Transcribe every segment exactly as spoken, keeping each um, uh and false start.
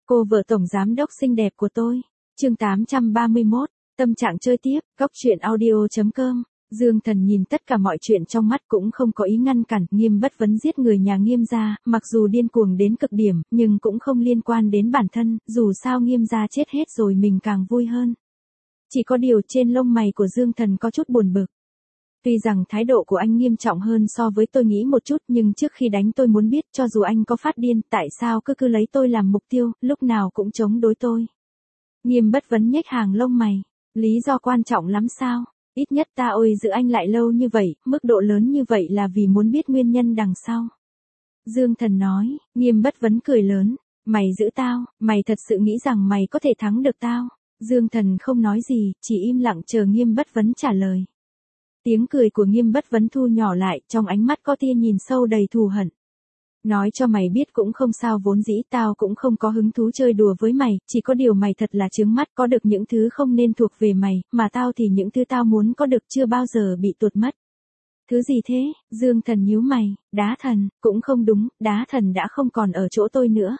Cô vợ tổng giám đốc xinh đẹp của tôi. Chương tám trăm ba mươi mốt, tâm trạng chơi tiếp, góc truyện audio chấm com. Dương Thần nhìn tất cả mọi chuyện trong mắt cũng không có ý ngăn cản. Nghiêm Bất Vấn giết người nhà Nghiêm gia, mặc dù điên cuồng đến cực điểm, nhưng cũng không liên quan đến bản thân, dù sao Nghiêm gia chết hết rồi mình càng vui hơn. Chỉ có điều trên lông mày của Dương Thần có chút buồn bực. Tuy rằng thái độ của anh nghiêm trọng hơn so với tôi nghĩ một chút, nhưng trước khi đánh tôi muốn biết cho dù anh có phát điên, tại sao cứ cứ lấy tôi làm mục tiêu, lúc nào cũng chống đối tôi. Nghiêm Bất Vấn nhếch hàng lông mày. Lý do quan trọng lắm sao? Ít nhất ta ôi giữ anh lại lâu như vậy, mức độ lớn như vậy là vì muốn biết nguyên nhân đằng sau. Dương Thần nói. Nghiêm Bất Vấn cười lớn. Mày giữ tao, mày thật sự nghĩ rằng mày có thể thắng được tao? Dương Thần không nói gì, chỉ im lặng chờ Nghiêm Bất Vấn trả lời. Tiếng cười của Nghiêm Bất Vấn thu nhỏ lại, trong ánh mắt có tia nhìn sâu đầy thù hận. Nói cho mày biết cũng không sao, vốn dĩ tao cũng không có hứng thú chơi đùa với mày, chỉ có điều mày thật là chướng mắt, có được những thứ không nên thuộc về mày, mà tao thì những thứ tao muốn có được chưa bao giờ bị tuột mất. Thứ gì thế? Dương Thần nhíu mày. Đá thần. Cũng không đúng, đá thần đã không còn ở chỗ tôi nữa.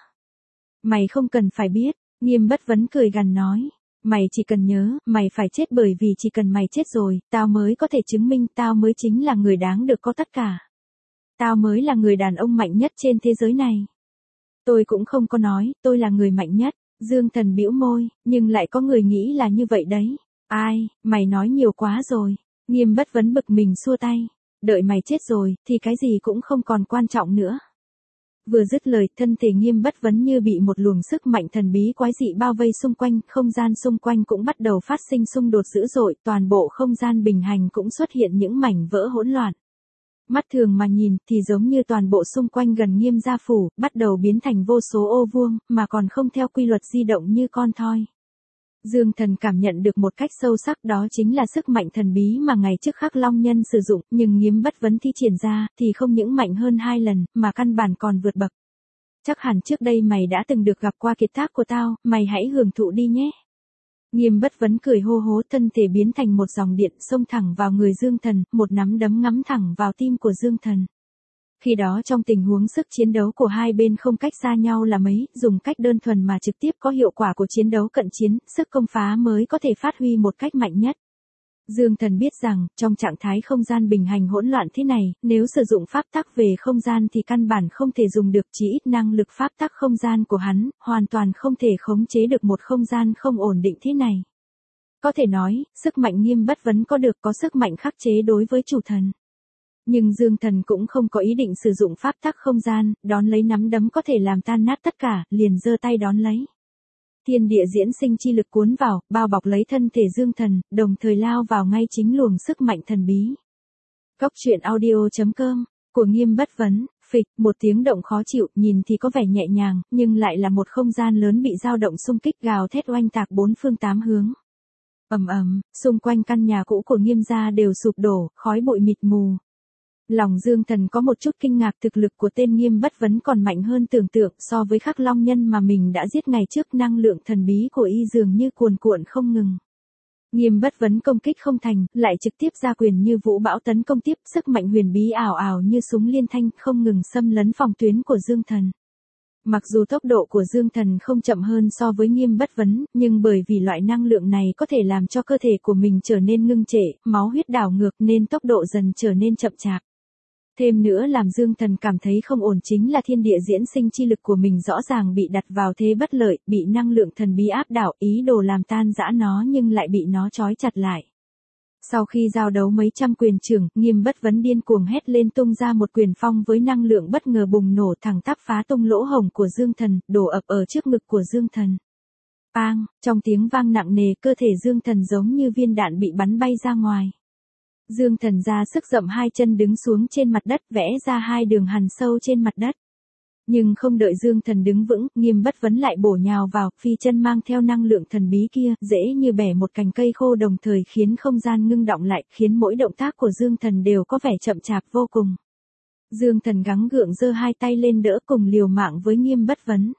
Mày không cần phải biết. Nghiêm Bất Vấn cười gằn nói. Mày chỉ cần nhớ, mày phải chết, bởi vì chỉ cần mày chết rồi, tao mới có thể chứng minh tao mới chính là người đáng được có tất cả. Tao mới là người đàn ông mạnh nhất trên thế giới này. Tôi cũng không có nói, tôi là người mạnh nhất. Dương Thần bĩu môi, nhưng lại có người nghĩ là như vậy đấy. Ai, mày nói nhiều quá rồi. Nghiêm Bất Vấn bực mình xua tay. Đợi mày chết rồi, thì cái gì cũng không còn quan trọng nữa. Vừa dứt lời, thân thể Nghiêm Bất Vấn như bị một luồng sức mạnh thần bí quái dị bao vây xung quanh, không gian xung quanh cũng bắt đầu phát sinh xung đột dữ dội, toàn bộ không gian bình hành cũng xuất hiện những mảnh vỡ hỗn loạn. Mắt thường mà nhìn thì giống như toàn bộ xung quanh gần Nghiêm gia phủ, bắt đầu biến thành vô số ô vuông, mà còn không theo quy luật di động như con thoi. Dương Thần cảm nhận được một cách sâu sắc, đó chính là sức mạnh thần bí mà ngày trước Khắc Long Nhân sử dụng, nhưng Nghiêm Bất Vấn thi triển ra thì không những mạnh hơn hai lần, mà căn bản còn vượt bậc. Chắc hẳn trước đây mày đã từng được gặp qua kiệt tác của tao, mày hãy hưởng thụ đi nhé. Nghiêm Bất Vấn cười hô hố, thân thể biến thành một dòng điện xông thẳng vào người Dương Thần, một nắm đấm ngắm thẳng vào tim của Dương Thần. Khi đó trong tình huống sức chiến đấu của hai bên không cách xa nhau là mấy, dùng cách đơn thuần mà trực tiếp có hiệu quả của chiến đấu cận chiến, sức công phá mới có thể phát huy một cách mạnh nhất. Dương Thần biết rằng, trong trạng thái không gian bình hành hỗn loạn thế này, nếu sử dụng pháp tắc về không gian thì căn bản không thể dùng được, chỉ ít năng lực pháp tắc không gian của hắn, hoàn toàn không thể khống chế được một không gian không ổn định thế này. Có thể nói, sức mạnh Nghiêm Bất Vấn có được có sức mạnh khắc chế đối với chủ thần. Nhưng Dương Thần cũng không có ý định sử dụng pháp tắc không gian, đón lấy nắm đấm có thể làm tan nát tất cả, liền giơ tay đón lấy. Thiên địa diễn sinh chi lực cuốn vào, bao bọc lấy thân thể Dương Thần, đồng thời lao vào ngay chính luồng sức mạnh thần bí. Góc truyện audio chấm com, của Nghiêm Bất Vấn, phịch, một tiếng động khó chịu, nhìn thì có vẻ nhẹ nhàng, nhưng lại là một không gian lớn bị dao động xung kích, gào thét oanh tạc bốn phương tám hướng. Ầm ầm, xung quanh căn nhà cũ của Nghiêm gia đều sụp đổ, khói bụi mịt mù. Lòng Dương Thần có một chút kinh ngạc, thực lực của tên Nghiêm Bất Vấn còn mạnh hơn tưởng tượng, so với Khắc Long Nhân mà mình đã giết ngày trước, năng lượng thần bí của y dường như cuồn cuộn không ngừng. Nghiêm Bất Vấn công kích không thành, lại trực tiếp ra quyền như vũ bão tấn công tiếp, sức mạnh huyền bí ảo ảo như súng liên thanh không ngừng xâm lấn phòng tuyến của Dương Thần. Mặc dù tốc độ của Dương Thần không chậm hơn so với Nghiêm Bất Vấn, nhưng bởi vì loại năng lượng này có thể làm cho cơ thể của mình trở nên ngưng trệ, máu huyết đảo ngược nên tốc độ dần trở nên chậm chạp. Thêm nữa làm Dương Thần cảm thấy không ổn chính là thiên địa diễn sinh chi lực của mình rõ ràng bị đặt vào thế bất lợi, bị năng lượng thần bí áp đảo, ý đồ làm tan rã nó nhưng lại bị nó trói chặt lại. Sau khi giao đấu mấy trăm quyền trưởng, Nghiêm Bất Vấn điên cuồng hét lên tung ra một quyền phong với năng lượng bất ngờ bùng nổ thẳng tắp phá tung lỗ hổng của Dương Thần, đổ ập ở trước ngực của Dương Thần. Bang, trong tiếng vang nặng nề, cơ thể Dương Thần giống như viên đạn bị bắn bay ra ngoài. Dương Thần ra sức dậm hai chân đứng xuống trên mặt đất, vẽ ra hai đường hằn sâu trên mặt đất. Nhưng không đợi Dương Thần đứng vững, Nghiêm Bất Vấn lại bổ nhào vào, phi chân mang theo năng lượng thần bí kia, dễ như bẻ một cành cây khô, đồng thời khiến không gian ngưng động lại, khiến mỗi động tác của Dương Thần đều có vẻ chậm chạp vô cùng. Dương Thần gắng gượng giơ hai tay lên đỡ, cùng liều mạng với Nghiêm Bất Vấn.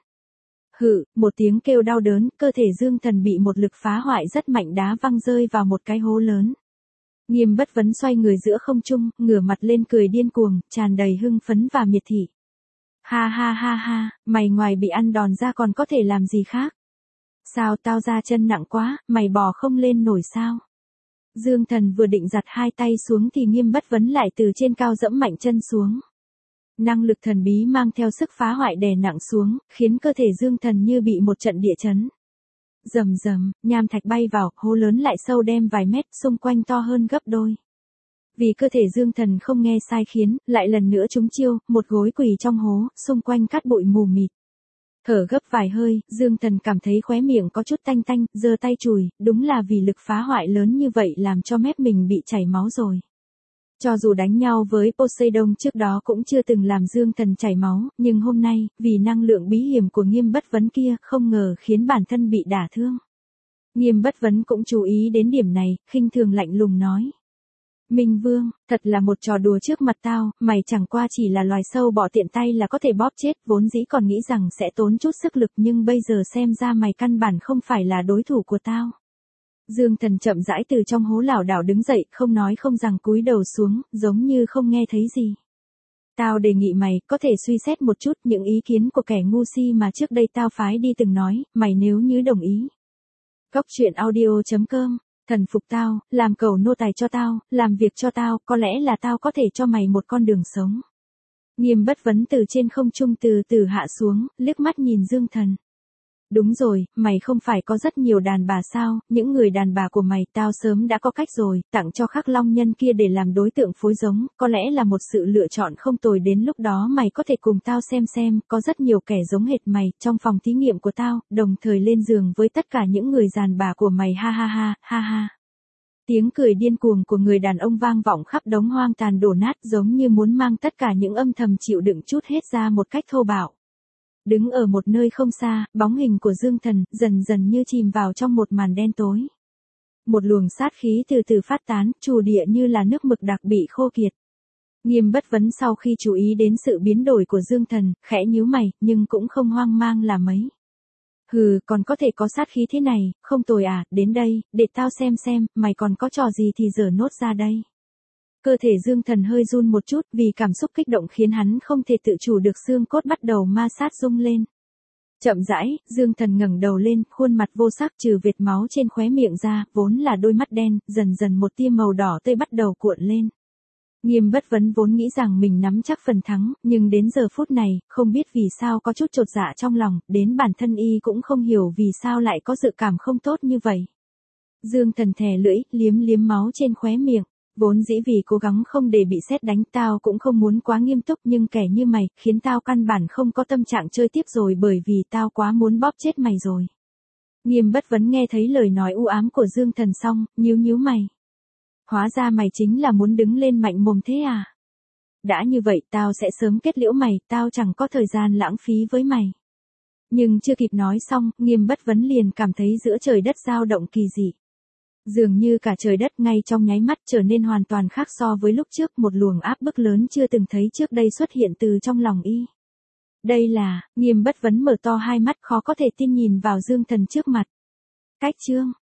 Hự, một tiếng kêu đau đớn, cơ thể Dương Thần bị một lực phá hoại rất mạnh đá văng rơi vào một cái hố lớn. Nghiêm Bất Vấn xoay người giữa không trung, ngửa mặt lên cười điên cuồng, tràn đầy hưng phấn và miệt thị. Ha ha ha ha, mày ngoài bị ăn đòn ra còn có thể làm gì khác? Sao tao ra chân nặng quá, mày bò không lên nổi sao? Dương Thần vừa định giặt hai tay xuống thì Nghiêm Bất Vấn lại từ trên cao dẫm mạnh chân xuống. Năng lực thần bí mang theo sức phá hoại đè nặng xuống, khiến cơ thể Dương Thần như bị một trận địa chấn. Rầm rầm, nham thạch bay vào, hố lớn lại sâu đem vài mét, xung quanh to hơn gấp đôi. Vì cơ thể Dương Thần không nghe sai khiến, lại lần nữa trúng chiêu, một gối quỳ trong hố, xung quanh cát bụi mù mịt. Thở gấp vài hơi, Dương Thần cảm thấy khóe miệng có chút tanh tanh, giơ tay chùi, đúng là vì lực phá hoại lớn như vậy làm cho mép mình bị chảy máu rồi. Cho dù đánh nhau với Poseidon trước đó cũng chưa từng làm Dương Thần chảy máu, nhưng hôm nay, vì năng lượng bí hiểm của Nghiêm Bất Vấn kia, không ngờ khiến bản thân bị đả thương. Nghiêm Bất Vấn cũng chú ý đến điểm này, khinh thường lạnh lùng nói. Minh Vương, thật là một trò đùa trước mặt tao, mày chẳng qua chỉ là loài sâu bọ tiện tay là có thể bóp chết, vốn dĩ còn nghĩ rằng sẽ tốn chút sức lực nhưng bây giờ xem ra mày căn bản không phải là đối thủ của tao. Dương Thần chậm rãi từ trong hố lảo đảo đứng dậy, không nói không rằng cúi đầu xuống, giống như không nghe thấy gì. Tao đề nghị mày, có thể suy xét một chút những ý kiến của kẻ ngu si mà trước đây tao phái đi từng nói, mày nếu như đồng ý. Góc truyện audio chấm com, thần phục tao, làm cầu nô tài cho tao, làm việc cho tao, có lẽ là tao có thể cho mày một con đường sống. Nghiêm Bất Vấn từ trên không trung từ từ hạ xuống, liếc mắt nhìn Dương Thần. Đúng rồi, mày không phải có rất nhiều đàn bà sao, những người đàn bà của mày tao sớm đã có cách rồi, tặng cho Khắc Long Nhân kia để làm đối tượng phối giống, có lẽ là một sự lựa chọn không tồi, đến lúc đó mày có thể cùng tao xem xem, có rất nhiều kẻ giống hệt mày, trong phòng thí nghiệm của tao, đồng thời lên giường với tất cả những người đàn bà của mày, ha ha ha, ha ha. Tiếng cười điên cuồng của người đàn ông vang vọng khắp đống hoang tàn đổ nát giống như muốn mang tất cả những âm thầm chịu đựng chút hết ra một cách thô bạo. Đứng ở một nơi không xa, bóng hình của Dương Thần dần dần như chìm vào trong một màn đen tối. Một luồng sát khí từ từ phát tán, trù địa như là nước mực đặc bị khô kiệt. Nghiêm Bất Vấn sau khi chú ý đến sự biến đổi của Dương Thần, khẽ nhíu mày, nhưng cũng không hoang mang là mấy. Hừ, còn có thể có sát khí thế này, không tồi à, đến đây, để tao xem xem, mày còn có trò gì thì giở nốt ra đây. Cơ thể Dương Thần hơi run một chút vì cảm xúc kích động khiến hắn không thể tự chủ được, xương cốt bắt đầu ma sát rung lên. Chậm rãi, Dương Thần ngẩng đầu lên, khuôn mặt vô sắc trừ vệt máu trên khóe miệng ra, vốn là đôi mắt đen, dần dần một tia màu đỏ tươi bắt đầu cuộn lên. Nghiêm Bất Vấn vốn nghĩ rằng mình nắm chắc phần thắng, nhưng đến giờ phút này, không biết vì sao có chút chột dạ trong lòng, đến bản thân y cũng không hiểu vì sao lại có dự cảm không tốt như vậy. Dương Thần thè lưỡi, liếm liếm máu trên khóe miệng. Vốn dĩ vì cố gắng không để bị sét đánh, tao cũng không muốn quá nghiêm túc, nhưng kẻ như mày, khiến tao căn bản không có tâm trạng chơi tiếp rồi, bởi vì tao quá muốn bóp chết mày rồi. Nghiêm Bất Vấn nghe thấy lời nói u ám của Dương Thần xong, nhíu nhíu mày. Hóa ra mày chính là muốn đứng lên mạnh mồm thế à? Đã như vậy tao sẽ sớm kết liễu mày, tao chẳng có thời gian lãng phí với mày. Nhưng chưa kịp nói xong, Nghiêm Bất Vấn liền cảm thấy giữa trời đất dao động kỳ dị. Dường như cả trời đất ngay trong nháy mắt trở nên hoàn toàn khác so với lúc trước, một luồng áp bức lớn chưa từng thấy trước đây xuất hiện từ trong lòng y. Đây là, Nghiêm Bất Vấn mở to hai mắt khó có thể tin nhìn vào Dương Thần trước mặt. Cách chương,